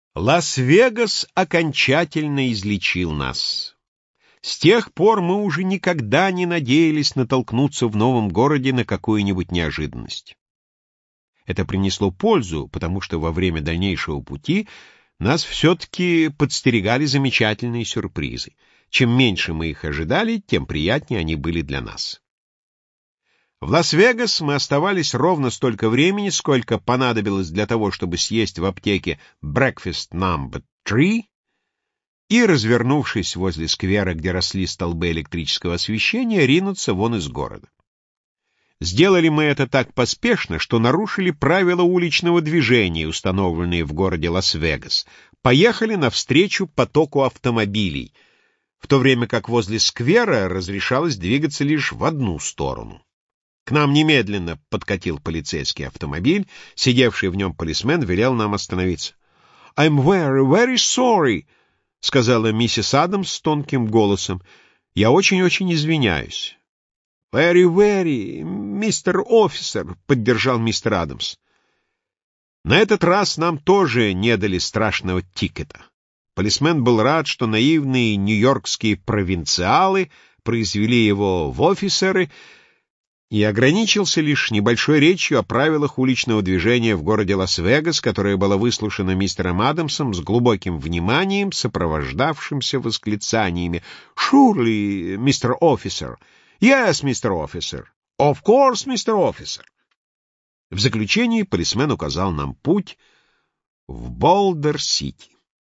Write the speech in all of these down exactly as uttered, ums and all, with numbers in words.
Лас-Вегас окончательно излечил нас. С тех пор мы уже никогда не надеялись натолкнуться в новом городе на какую-нибудь неожиданность. Это принесло пользу, потому что во время дальнейшего пути нас все-таки подстерегали замечательные сюрпризы. Чем меньше мы их ожидали, тем приятнее они были для нас. В Лас-Вегас мы оставались ровно столько времени, сколько понадобилось для того, чтобы съесть в аптеке breakfast number три и, развернувшись возле сквера, где росли столбы электрического освещения, ринуться вон из города. Сделали мы это так поспешно, что нарушили правила уличного движения, установленные в городе Лас-Вегас. Поехали навстречу потоку автомобилей, в то время как возле сквера разрешалось двигаться лишь в одну сторону. К нам немедленно подкатил полицейский автомобиль. Сидевший в нем полисмен велел нам остановиться. — I'm very, very sorry, — сказала миссис Адамс с тонким голосом. — Я очень-очень извиняюсь. — Very, very, мистер офицер, — поддержал мистер Адамс. На этот раз нам тоже не дали страшного тикета. Полисмен был рад, что наивные нью-йоркские провинциалы произвели его в офицеры, и ограничился лишь небольшой речью о правилах уличного движения в городе Лас-Вегас, которая была выслушана мистером Адамсом с глубоким вниманием, сопровождавшимся восклицаниями «Surely, мистер офицер! Yes, мистер офицер! Of course, мистер офицер!» В заключении полисмен указал нам путь в Болдер-Сити.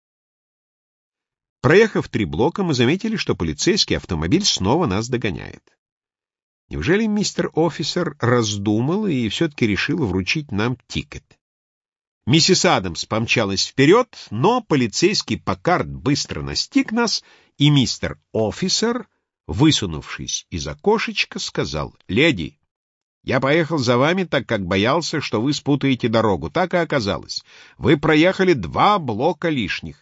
Проехав три блока, мы заметили, что полицейский автомобиль снова нас догоняет. Неужели мистер офицер раздумал и все-таки решил вручить нам тикет? Миссис Адамс помчалась вперед, но полицейский Паккард быстро настиг нас, и мистер офицер, высунувшись из окошечка, сказал: «Леди, я поехал за вами, так как боялся, что вы спутаете дорогу. Так и оказалось. Вы проехали два блока лишних».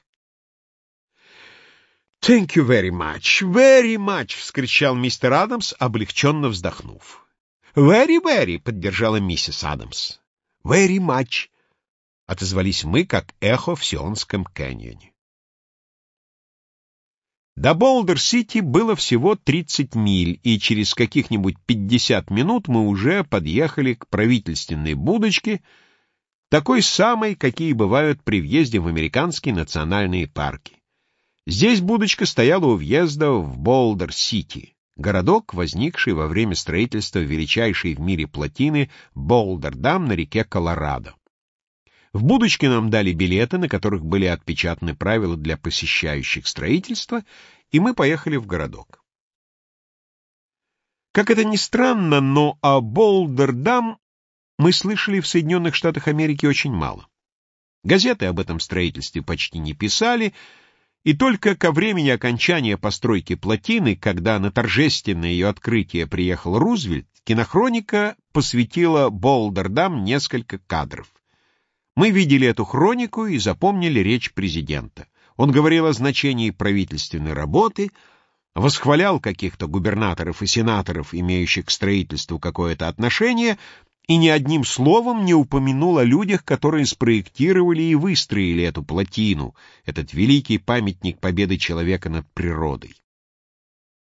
«Thank you very much, very much!» — вскричал мистер Адамс, облегченно вздохнув. «Very, very!» — поддержала миссис Адамс. «Very much!» — отозвались мы, как эхо в Сионском каньоне. До Болдер-Сити было всего тридцать миль, и через каких-нибудь пятьдесят минут мы уже подъехали к правительственной будочке, такой самой, какие бывают при въезде в американские национальные парки. Здесь будочка стояла у въезда в Болдер-Сити, городок, возникший во время строительства величайшей в мире плотины Болдер-Дам на реке Колорадо. В будочке нам дали билеты, на которых были отпечатаны правила для посещающих строительство, и мы поехали в городок. Как это ни странно, но о Болдер-Дам мы слышали в Соединенных Штатах Америки очень мало. Газеты об этом строительстве почти не писали, и только ко времени окончания постройки плотины, когда на торжественное ее открытие приехал Рузвельт, кинохроника посвятила Болдер-Дам несколько кадров. Мы видели эту хронику и запомнили речь президента. Он говорил о значении правительственной работы, восхвалял каких-то губернаторов и сенаторов, имеющих к строительству какое-то отношение, и ни одним словом не упомянул о людях, которые спроектировали и выстроили эту плотину, этот великий памятник победы человека над природой.